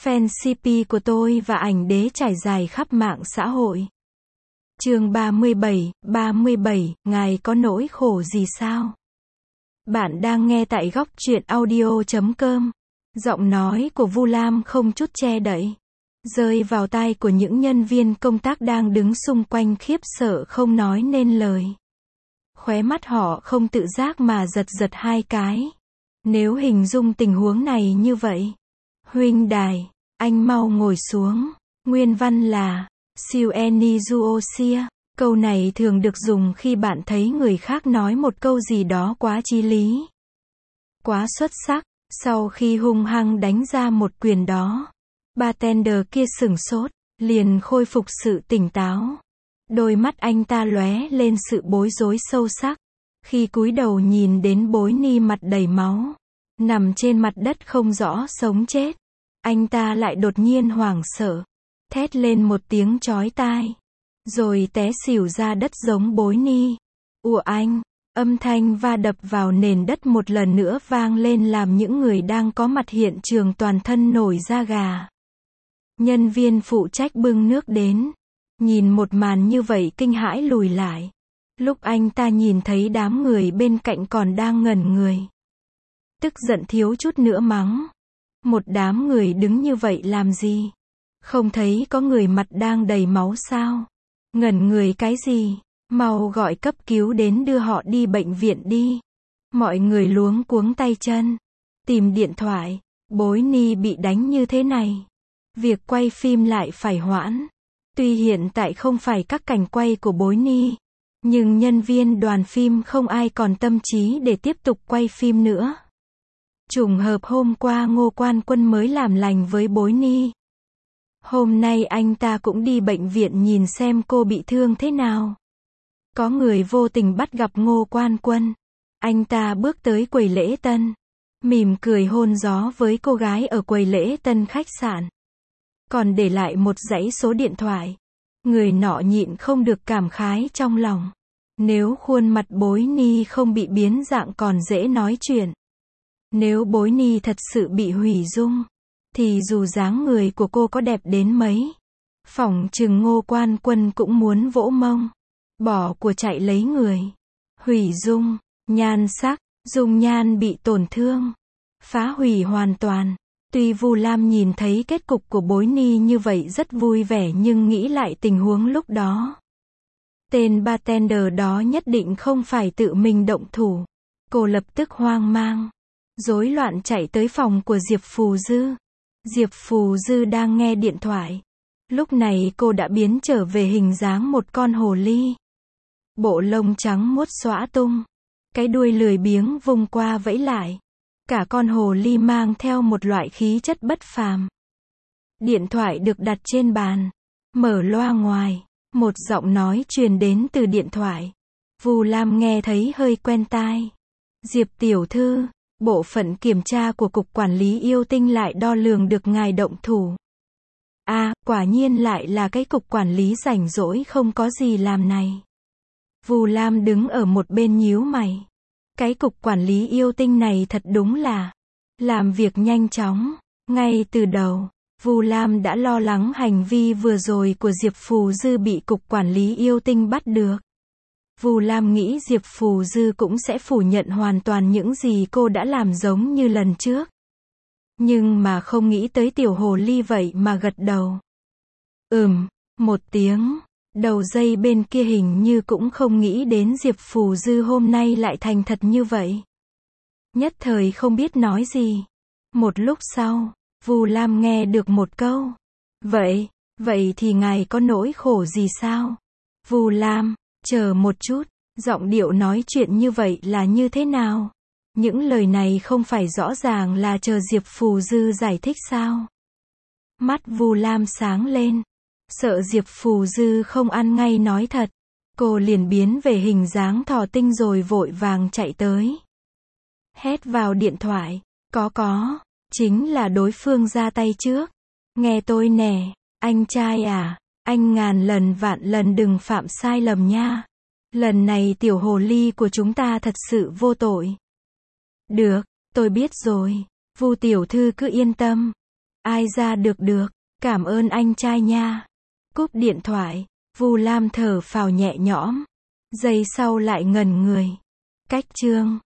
Fan CP của tôi và ảnh đế trải dài khắp mạng xã hội. Chương 37, ngài có nỗi khổ gì sao? Bạn đang nghe tại góc truyện audio.com. Giọng nói của Vu Lam không chút che đậy, rơi vào tai của những nhân viên công tác đang đứng xung quanh khiếp sợ không nói nên lời. Khóe mắt họ không tự giác mà giật hai cái. Nếu hình dung tình huống này như vậy. Huynh đài, anh mau ngồi xuống. Nguyên văn là, siêu eni duosia. Câu này thường được dùng khi bạn thấy người khác nói một câu gì đó quá chí lý, quá xuất sắc. Sau khi hung hăng đánh ra một quyền đó, bartender kia sửng sốt, liền khôi phục sự tỉnh táo. Đôi mắt anh ta lóe lên sự bối rối sâu sắc, khi cúi đầu nhìn đến Bối Ni mặt đầy máu, nằm trên mặt đất không rõ sống chết. Anh ta lại đột nhiên hoảng sợ, thét lên một tiếng chói tai, rồi té xỉu ra đất giống Bối Ni. Ùa anh, âm thanh va đập vào nền đất một lần nữa vang lên làm những người đang có mặt hiện trường toàn thân nổi da gà. Nhân viên phụ trách bưng nước đến, nhìn một màn như vậy kinh hãi lùi lại. Lúc anh ta nhìn thấy đám người bên cạnh còn đang ngẩn người, tức giận thiếu chút nữa mắng. Một đám người đứng như vậy làm gì? Không thấy có người mặt đang đầy máu sao? Ngẩn người cái gì? Mau gọi cấp cứu đến đưa họ đi bệnh viện đi. Mọi người luống cuống tay chân, tìm điện thoại. Bối Ni bị đánh như thế này, việc quay phim lại phải hoãn. Tuy hiện tại không phải các cảnh quay của Bối Ni, nhưng nhân viên đoàn phim không ai còn tâm trí để tiếp tục quay phim nữa. Trùng hợp hôm qua Ngô Quan Quân mới làm lành với Bối Ni. Hôm nay anh ta cũng đi bệnh viện nhìn xem cô bị thương thế nào. Có người vô tình bắt gặp Ngô Quan Quân. Anh ta bước tới quầy lễ tân, mỉm cười hôn gió với cô gái ở quầy lễ tân khách sạn, còn để lại một dãy số điện thoại. Người nọ nhịn không được cảm khái trong lòng. Nếu khuôn mặt Bối Ni không bị biến dạng còn dễ nói chuyện. Nếu Bối Ni thật sự bị hủy dung, thì dù dáng người của cô có đẹp đến mấy, phỏng chừng Ngô Quan Quân cũng muốn vỗ mông, bỏ của chạy lấy người. Hủy dung, nhan sắc, dung nhan bị tổn thương, phá hủy hoàn toàn. Tuy Vu Lam nhìn thấy kết cục của Bối Ni như vậy rất vui vẻ nhưng nghĩ lại tình huống lúc đó, tên bartender đó nhất định không phải tự mình động thủ. Cô lập tức hoang mang, rối loạn chạy tới phòng của Diệp Phù Dư. Diệp Phù Dư đang nghe điện thoại. Lúc này cô đã biến trở về hình dáng một con hồ ly. Bộ lông trắng muốt xõa tung, cái đuôi lười biếng vung qua vẫy lại. Cả con hồ ly mang theo một loại khí chất bất phàm. Điện thoại được đặt trên bàn, mở loa ngoài, một giọng nói truyền đến từ điện thoại. Vu Lam nghe thấy hơi quen tai. Diệp tiểu thư, bộ phận kiểm tra của Cục Quản lý Yêu Tinh lại đo lường được ngài động thủ. Quả nhiên lại là cái cục quản lý rảnh rỗi không có gì làm này. Vu Lam đứng ở một bên nhíu mày. Cái cục quản lý yêu tinh này thật đúng là làm việc nhanh chóng. Ngay từ đầu, Vu Lam đã lo lắng hành vi vừa rồi của Diệp Phù Dư bị Cục Quản lý Yêu Tinh bắt được. Vu Lam nghĩ Diệp Phù Dư cũng sẽ phủ nhận hoàn toàn những gì cô đã làm giống như lần trước. Nhưng mà không nghĩ tới tiểu hồ ly vậy mà gật đầu. Một tiếng. Đầu dây bên kia hình như cũng không nghĩ đến Diệp Phù Dư hôm nay lại thành thật như vậy. Nhất thời không biết nói gì. Một lúc sau, Vu Lam nghe được một câu. Vậy thì ngài có nỗi khổ gì sao? Vu Lam, chờ một chút, giọng điệu nói chuyện như vậy là như thế nào? Những lời này không phải rõ ràng là chờ Diệp Phù Dư giải thích sao? Mắt Vu Lam sáng lên. Sợ Diệp Phù Dư không ăn ngay nói thật, cô liền biến về hình dáng thỏ tinh rồi vội vàng chạy tới. Hét vào điện thoại, có, chính là đối phương ra tay trước. Nghe tôi nè, anh trai à, anh ngàn lần vạn lần đừng phạm sai lầm nha. Lần này tiểu hồ ly của chúng ta thật sự vô tội. Được, tôi biết rồi, Vu tiểu thư cứ yên tâm. Ai ra được được, cảm ơn anh trai nha. Cúp điện thoại, Vu Lam thở phào nhẹ nhõm. Giây sau lại ngẩn người. Cách chương